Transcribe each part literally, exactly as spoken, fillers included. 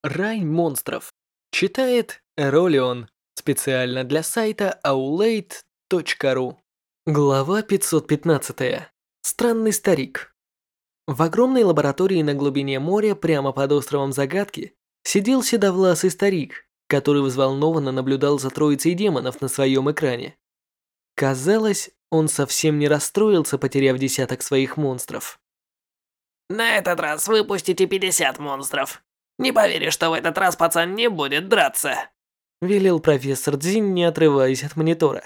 Рай монстров. Читает Эролион. Специально для сайта аулейт точка ру. Глава пятьсот пятнадцать. Странный старик. В огромной лаборатории на глубине моря, прямо под островом Загадки, сидел седовласый старик, который взволнованно наблюдал за троицей демонов на своем экране. Казалось, он совсем не расстроился, потеряв десяток своих монстров. На этот раз выпустите пятьдесят монстров. Не поверю, что в этот раз пацан не будет драться. Велел профессор Цзинь, не отрываясь от монитора.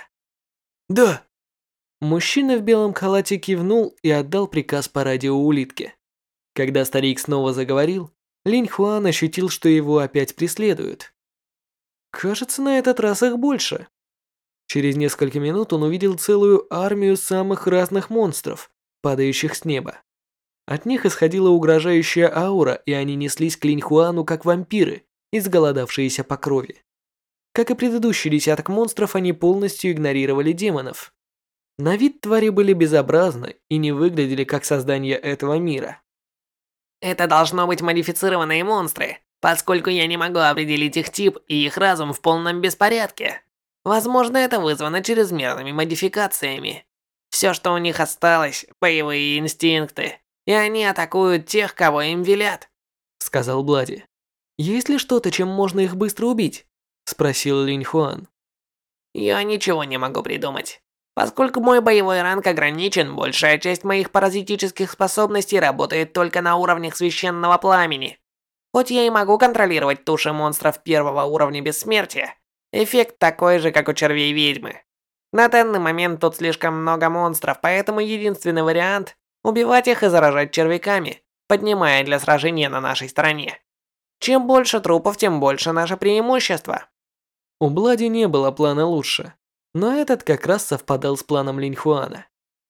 Да. Мужчина в белом халате кивнул и отдал приказ по радио улитке. Когда старик снова заговорил, Линь Хуан ощутил, что его опять преследуют. Кажется, на этот раз их больше. Через несколько минут он увидел целую армию самых разных монстров, падающих с неба. От них исходила угрожающая аура, и они неслись к Линь Хуану как вампиры, изголодавшиеся по крови. Как и предыдущий десяток монстров, они полностью игнорировали демонов. На вид твари были безобразны и не выглядели как создания этого мира. Это должно быть модифицированные монстры, поскольку я не могу определить их тип и их разум в полном беспорядке. Возможно, это вызвано чрезмерными модификациями. Все, что у них осталось, боевые инстинкты, и они атакуют тех, кого им велят, сказал Блади. Есть ли что-то, чем можно их быстро убить? Спросил Линь Хуан. Я ничего не могу придумать. Поскольку мой боевой ранг ограничен, большая часть моих паразитических способностей работает только на уровнях священного пламени. Хоть я и могу контролировать туши монстров первого уровня бессмертия, эффект такой же, как у червей ведьмы. На данный момент тут слишком много монстров, поэтому единственный вариант – убивать их и заражать червяками, поднимая для сражения на нашей стороне. Чем больше трупов, тем больше наше преимущество. У Блади не было плана лучше, но этот как раз совпадал с планом Линь Хуана.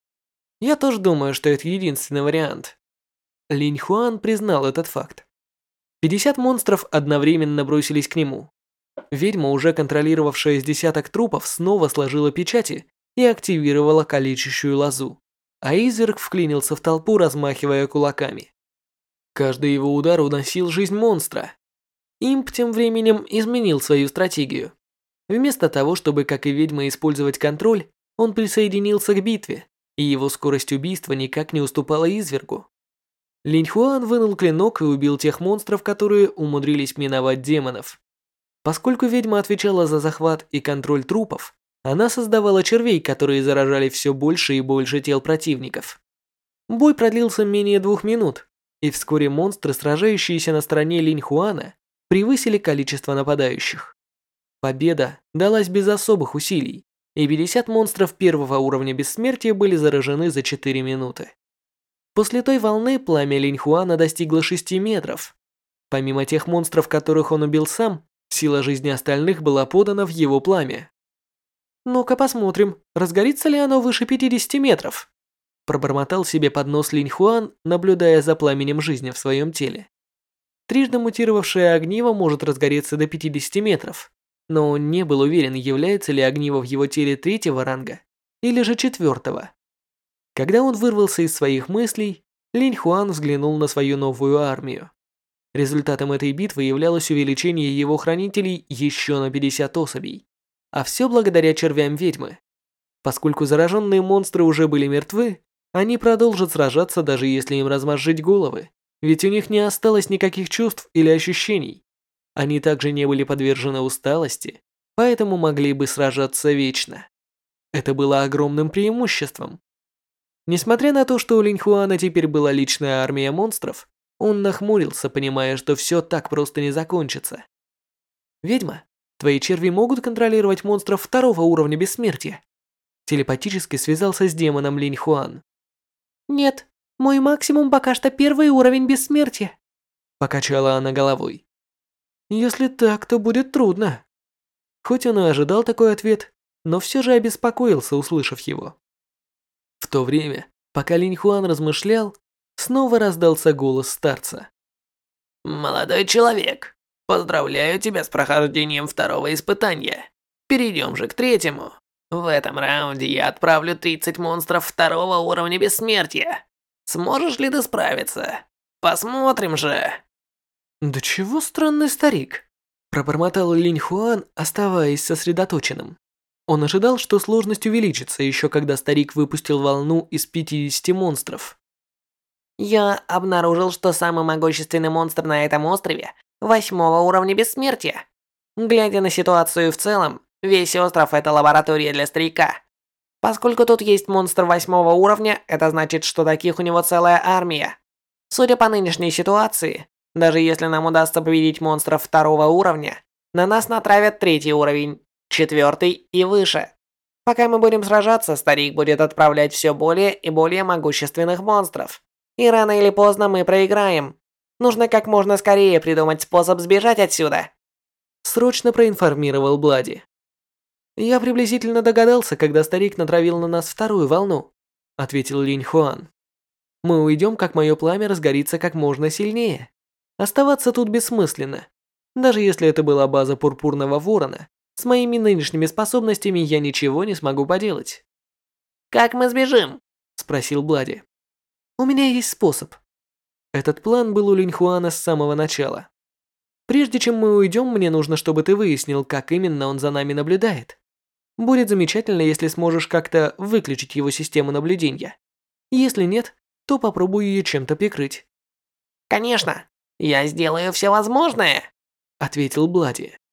Я тоже думаю, что это единственный вариант. Линь Хуан признал этот факт. пятьдесят монстров одновременно бросились к нему. Ведьма, уже контролировавшая с десяток трупов, снова сложила печати и активировала калечащую лозу, а изверг вклинился в толпу, размахивая кулаками. Каждый его удар уносил жизнь монстра. Имп тем временем изменил свою стратегию. Вместо того, чтобы, как и ведьма, использовать контроль, он присоединился к битве, и его скорость убийства никак не уступала извергу. Линь Хуан вынул клинок и убил тех монстров, которые умудрились миновать демонов. Поскольку ведьма отвечала за захват и контроль трупов, она создавала червей, которые заражали все больше и больше тел противников. Бой продлился менее двух минут, и вскоре монстры, сражающиеся на стороне Линь Хуана, превысили количество нападающих. Победа далась без особых усилий, и пятьдесят монстров первого уровня бессмертия были заражены за четыре минуты. После той волны пламя Линь Хуана достигло шести метров. Помимо тех монстров, которых он убил сам, сила жизни остальных была подана в его пламя. «Ну-ка посмотрим, разгорится ли оно выше пятидесяти метров?» Пробормотал себе под нос Линь Хуан, наблюдая за пламенем жизни в своем теле. Трижды мутировавшее огниво может разгореться до пятидесяти метров, но он не был уверен, является ли огниво в его теле третьего ранга или же четвертого. Когда он вырвался из своих мыслей, Линь Хуан взглянул на свою новую армию. Результатом этой битвы являлось увеличение его хранителей еще на пятьдесят особей, а все благодаря червям ведьмы. Поскольку зараженные монстры уже были мертвы, они продолжат сражаться, даже если им размозжить головы, ведь у них не осталось никаких чувств или ощущений. Они также не были подвержены усталости, поэтому могли бы сражаться вечно. Это было огромным преимуществом. Несмотря на то, что у Линь Хуана теперь была личная армия монстров, он нахмурился, понимая, что все так просто не закончится. «Ведьма, твои черви могут контролировать монстров второго уровня бессмертия?» Телепатически связался с демоном Линь Хуан. «Нет, мой максимум пока что первый уровень бессмертия», покачала она головой. «Если так, то будет трудно». Хоть он и ожидал такой ответ, но все же обеспокоился, услышав его. В то время, пока Линь Хуан размышлял, снова раздался голос старца. «Молодой человек, поздравляю тебя с прохождением второго испытания. Перейдем же к третьему. В этом раунде я отправлю тридцать монстров второго уровня бессмертия. Сможешь ли ты справиться? Посмотрим же». Да чего странный старик? Пробормотал Линь Хуан, оставаясь сосредоточенным. Он ожидал, что сложность увеличится еще когда старик выпустил волну из пятидесяти монстров. Я обнаружил, что самый могущественный монстр на этом острове восьмого уровня бессмертия. Глядя на ситуацию в целом, весь остров – это лаборатория для старика. Поскольку тут есть монстр восьмого уровня, это значит, что таких у него целая армия. Судя по нынешней ситуации, даже если нам удастся победить монстров второго уровня, на нас натравят третий уровень, четвертый и выше. Пока мы будем сражаться, старик будет отправлять все более и более могущественных монстров. И рано или поздно мы проиграем. Нужно как можно скорее придумать способ сбежать отсюда. Срочно проинформировал Блади. Я приблизительно догадался, когда старик натравил на нас вторую волну, ответил Линь Хуан. Мы уйдем, как мое пламя разгорится как можно сильнее. Оставаться тут бессмысленно. Даже если это была база Пурпурного Ворона, с моими нынешними способностями я ничего не смогу поделать. Как мы сбежим? Спросил Блади. У меня есть способ. Этот план был у Линь Хуана с самого начала. Прежде чем мы уйдем, мне нужно, чтобы ты выяснил, как именно он за нами наблюдает. Будет замечательно, если сможешь как-то выключить его систему наблюдения. Если нет, то попробуй ее чем-то прикрыть. Конечно, я сделаю все возможное, ответил Блади.